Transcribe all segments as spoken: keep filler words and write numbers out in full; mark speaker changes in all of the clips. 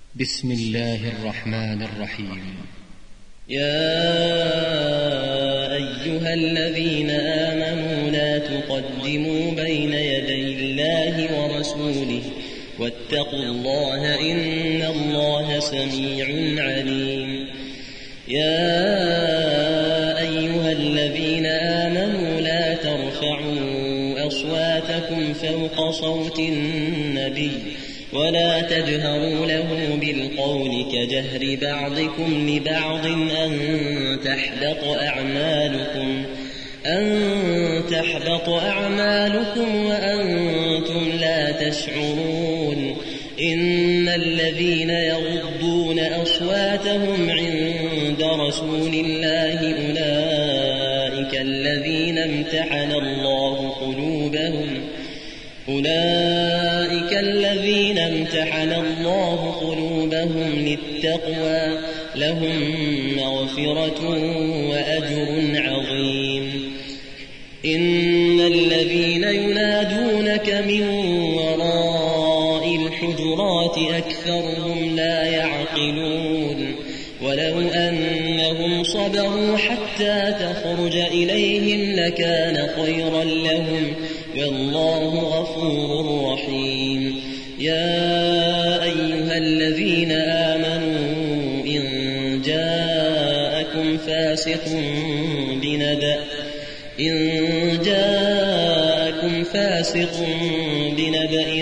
Speaker 1: بسم الله الرحمن الرحيم.
Speaker 2: يا أيها الذين آمنوا لا تقدموا بين يدي الله ورسوله واتقوا الله إن الله سميع عليم. يا أيها الذين آمنوا لا ترفعوا أصواتكم فوق صوت النبي ولا تجهروا له بالقول كجهر بعضكم لبعض أن تحبط أعمالكم أن تحبط أعمالكم وأنتم لا تشعرون. إن الذين يغضون أصواتهم عند رسول الله أولئك الذين امتحن الله قلوبهم أولئك الذين امتحن الله قلوبهم للتقوى لهم مغفرة وأجر عظيم. إن الذين ينادونك من وراء الحجرات أكثرهم لا يعقلون. ولو أنهم صبروا حتى تخرج إليهم لكان خيرا لهم والله غفور رحيم. يا أيها الذين آمنوا إن جاءكم فاسق بنبأ إن جاءكم فاسق بنبأ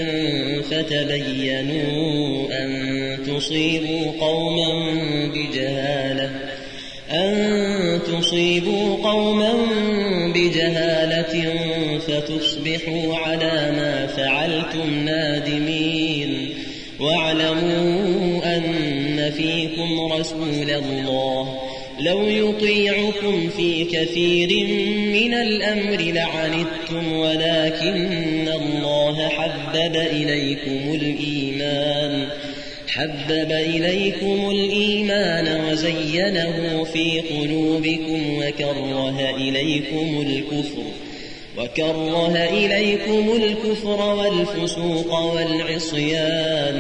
Speaker 2: فتبينوا أن تصيبوا قوما بجهالة أن تصيبوا قوما بجهالة فتصبحوا على ما فعلتم نادمين. واعلموا أن فيكم رسول الله لو يطيعكم في كثير من الأمر لعنتم ولكن الله حبب إليكم الإيمان حبب إليكم الإيمان وزينه في قلوبكم وكره إليكم الكفر وكره إليكم الكفر والفسوق والعصيان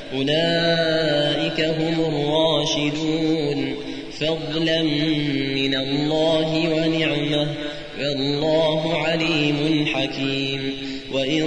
Speaker 2: أولئك هم الراشدون فضلا من الله ونعمة والله عليم حكيم. وإن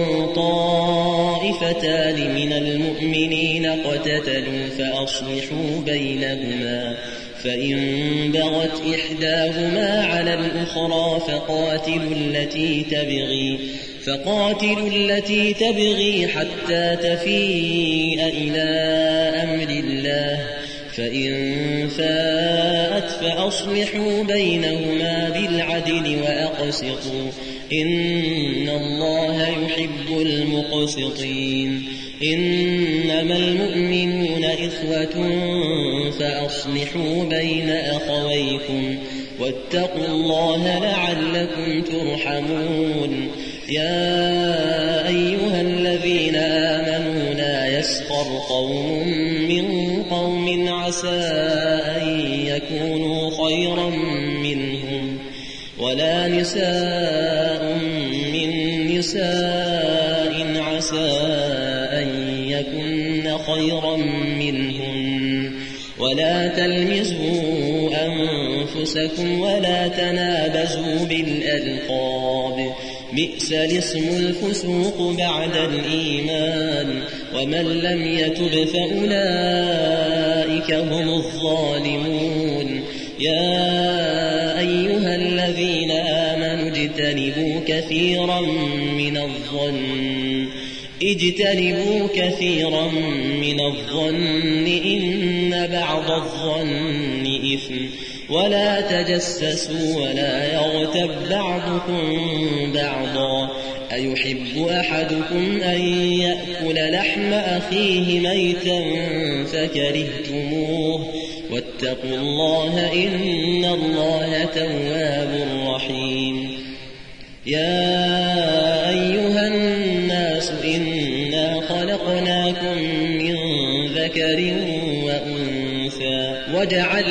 Speaker 2: طائفتان من المؤمنين اقتتلوا فأصلحوا بينهما فإن بغت إحداهما على الأخرى فقاتلوا التي تبغي فقاتلوا التي تبغي حتى تفيء إلى أمر الله فإن فاءت فأصلحوا بينهما بالعدل وأقسطوا إن الله يحب المقسطين. إنما المؤمنون إخوة فأصلحوا بين أخويكم واتقوا الله لعلكم ترحمون. يا أيها الذين آمنوا لا يسخر قوم من قوم عسى أن يكونوا خيرا منهم ولا نساء من نساء عسى أن يكن خيرا منهن ولا تلمزوا أنفسكم ولا تنابزوا بالألقاب بئس الاسم الفسوق بعد الإيمان ومن لم يتب فأولئك هم الظالمون. يا أيها الذين آمنوا اجتنبوا كثيرا من الظن اجتنبوا كثيرا من الظن إن بعض الظن إثم ولا تجسسوا ولا يغتب بعضكم بعضا أيحب أحدكم أن يأكل لحم أخيه ميتا فكرهتموه واتقوا الله إن الله تواب رحيم. يا أيها الناس إنا خلقناكم من ذكر وأنثى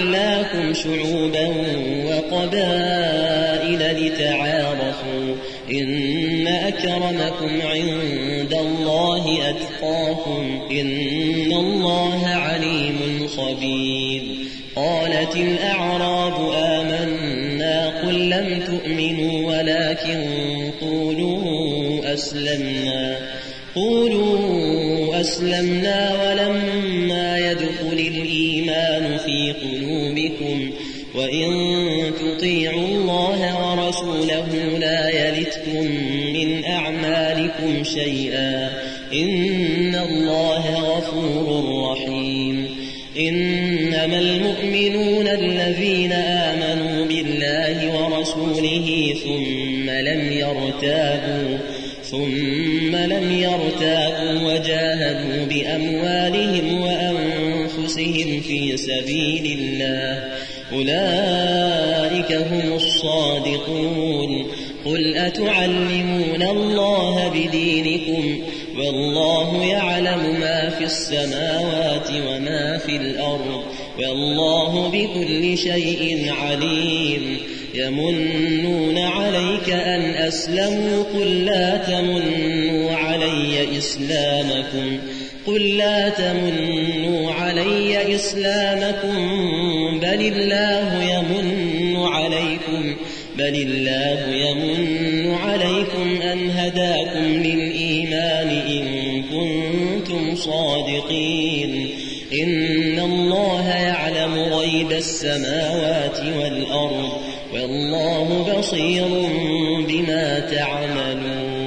Speaker 2: وجعلناكم شعوبا وقبائل لتعارفوا إن أكرمكم عند الله أتقاكم إن الله عليم خبير. قالت الأعراب آمنا قل لم تؤمنوا ولكن قولوا أسلمنا قولوا أسلمنا ولما يدخل الإيمان في قلوبكم وإن تطيعوا الله ورسوله لا يلتكم من أعمالكم شيئا إن الله غفور رحيم. إنما المؤمنون الذين آمنوا بالله ورسوله ثم لم يرتابوا ثم لم يرتابوا وجاهدوا بأموالهم وأنفسهم في سبيل الله أولئك هم الصادقون. قل أتعلمون الله بدينكم والله يعلم ما في السماوات وما في الأرض والله بكل شيء عليم. يمنون عليك أن أسلموا قل لا تمنوا علي إسلامكم قل لا تمنوا علي إسلامكم بل الله يمن عليكم بل الله يمن عليكم أن هداكم للإيمان إن كنتم صادقين. إن الله يعلم غيب السماوات والأرض والله بصير بما تعملون.